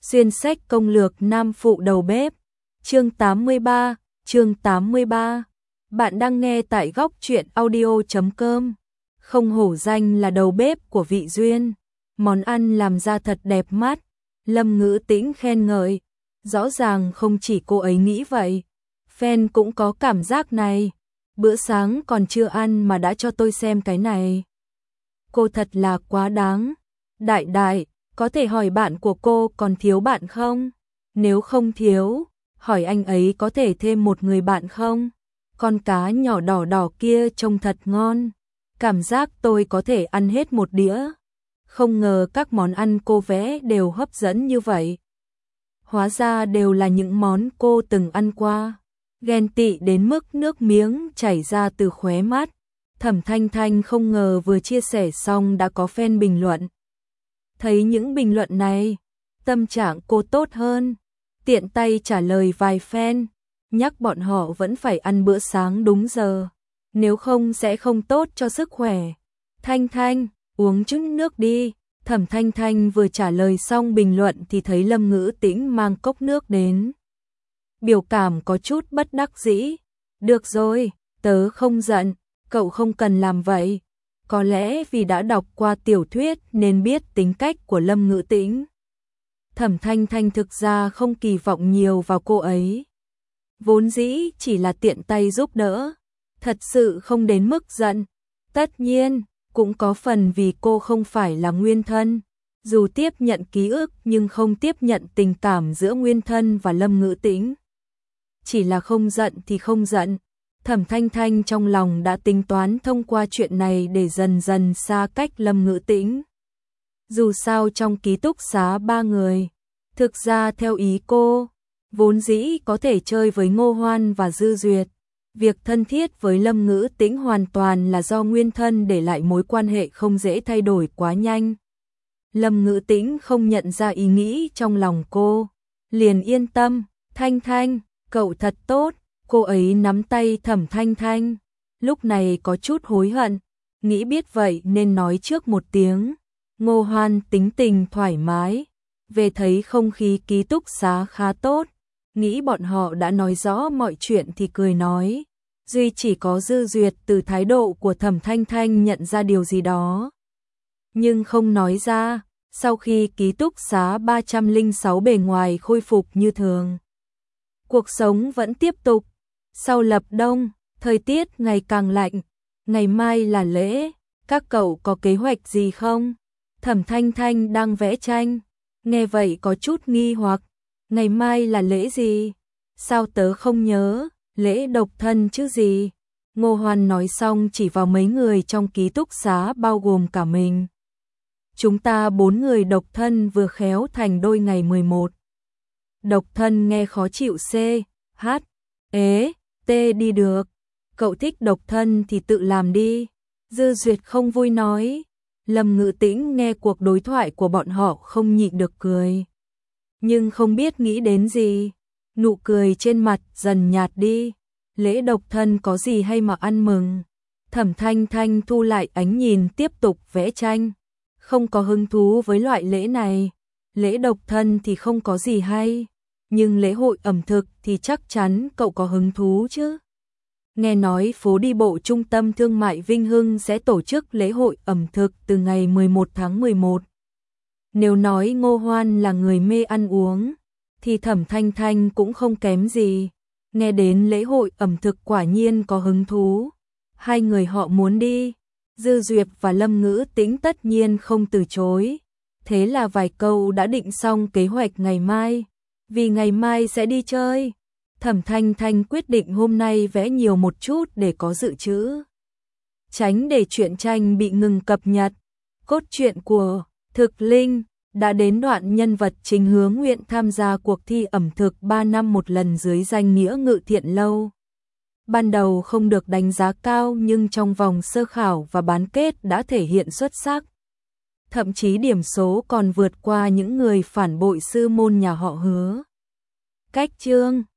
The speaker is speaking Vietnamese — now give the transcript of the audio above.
Xuyên sách công lược nam phụ đầu bếp. Chương 83, chương 83. Bạn đang nghe tại góc truyện audio.com. Không hổ danh là đầu bếp của Vị Duyên. Món ăn làm ra thật đẹp mắt. Lâm Ngữ Tĩnh khen ngợi. Rõ ràng không chỉ cô ấy nghĩ vậy. Fan cũng có cảm giác này. Bữa sáng còn chưa ăn mà đã cho tôi xem cái này. Cô thật là quá đáng. Đại, có thể hỏi bạn của cô còn thiếu bạn không? Nếu không thiếu, hỏi anh ấy có thể thêm một người bạn không? Con cá nhỏ đỏ đỏ kia trông thật ngon. Cảm giác tôi có thể ăn hết một đĩa. Không ngờ các món ăn cô vẽ đều hấp dẫn như vậy. Hóa ra đều là những món cô từng ăn qua. Ghen tị đến mức nước miếng chảy ra từ khóe mắt. Thẩm Thanh Thanh không ngờ vừa chia sẻ xong đã có fan bình luận. Thấy những bình luận này, tâm trạng cô tốt hơn. Tiện tay trả lời vài fan, nhắc bọn họ vẫn phải ăn bữa sáng đúng giờ, nếu không sẽ không tốt cho sức khỏe. Thanh Thanh, uống chút nước đi. Thẩm Thanh Thanh vừa trả lời xong bình luận thì thấy Lâm Ngữ Tĩnh mang cốc nước đến. Biểu cảm có chút bất đắc dĩ. Được rồi, tớ không giận, cậu không cần làm vậy. Có lẽ vì đã đọc qua tiểu thuyết nên biết tính cách của Lâm Ngữ Tĩnh. Thẩm Thanh Thanh thực ra không kỳ vọng nhiều vào cô ấy. Vốn dĩ chỉ là tiện tay giúp đỡ, thật sự không đến mức giận. Tất nhiên, cũng có phần vì cô không phải là nguyên thân. Dù tiếp nhận ký ức nhưng không tiếp nhận tình cảm giữa nguyên thân và Lâm Ngữ Tĩnh. Chỉ là không giận thì không giận. Thẩm Thanh Thanh trong lòng đã tính toán thông qua chuyện này để dần dần xa cách Lâm Ngữ Tĩnh. Dù sao trong ký túc xá 3 người, thực ra theo ý cô, vốn dĩ có thể chơi với Ngô Hoan và Dư Duyệt. Việc thân thiết với Lâm Ngữ Tĩnh hoàn toàn là do nguyên thân để lại mối quan hệ không dễ thay đổi quá nhanh. Lâm Ngữ Tĩnh không nhận ra ý nghĩ trong lòng cô, liền yên tâm. Thanh Thanh, cậu thật tốt. Cô ấy nắm tay Thẩm Thanh Thanh, lúc này có chút hối hận, nghĩ biết vậy nên nói trước một tiếng. Ngô Hoan tính tình thoải mái, về thấy không khí ký túc xá khá tốt, nghĩ bọn họ đã nói rõ mọi chuyện thì cười nói. Duy chỉ có Dư Duyệt từ thái độ của Thẩm Thanh Thanh nhận ra điều gì đó, nhưng không nói ra. Sau khi ký túc xá 306 bề ngoài khôi phục như thường, cuộc sống vẫn tiếp tục. Sau lập đông, thời tiết ngày càng lạnh, ngày mai là lễ, các cậu có kế hoạch gì không? Thẩm Thanh Thanh đang vẽ tranh, nghe vậy có chút nghi hoặc, ngày mai là lễ gì? Sao tớ không nhớ, lễ độc thân chứ gì? Ngô Hoan nói xong chỉ vào mấy người trong ký túc xá bao gồm cả mình. Chúng ta 4 người độc thân vừa khéo thành đôi ngày 11. Độc thân nghe khó chịu C, H, ế, T đi được. Cậu thích độc thân thì tự làm đi. Dư Duyệt không vui nói. Lâm Ngữ Tĩnh nghe cuộc đối thoại của bọn họ không nhịn được cười. Nhưng không biết nghĩ đến gì. Nụ cười trên mặt dần nhạt đi. Lễ độc thân có gì hay mà ăn mừng. Thẩm Thanh Thanh thu lại ánh nhìn tiếp tục vẽ tranh. Không có hứng thú với loại lễ này. Lễ độc thân thì không có gì hay. Nhưng lễ hội ẩm thực thì chắc chắn cậu có hứng thú chứ. Nghe nói phố đi bộ trung tâm thương mại Vinh Hưng sẽ tổ chức lễ hội ẩm thực từ ngày 11 tháng 11. Nếu nói Ngô Hoan là người mê ăn uống, thì Thẩm Thanh Thanh cũng không kém gì. Nghe đến lễ hội ẩm thực quả nhiên có hứng thú. Hai người họ muốn đi. Dư Duyệt và Lâm Ngữ Tĩnh tất nhiên không từ chối. Thế là vài câu đã định xong kế hoạch ngày mai. Vì ngày mai sẽ đi chơi, Thẩm Thanh Thanh quyết định hôm nay vẽ nhiều một chút để có dự trữ. Tránh để truyện tranh bị ngừng cập nhật. Cốt truyện của Thực Linh đã đến đoạn nhân vật chính hướng nguyện tham gia cuộc thi ẩm thực 3 năm một lần dưới danh nghĩa Ngự Thiện Lâu. Ban đầu không được đánh giá cao nhưng trong vòng sơ khảo và bán kết đã thể hiện xuất sắc. Thậm chí điểm số còn vượt qua những người phản bội sư môn nhà họ Hứa. Cách chương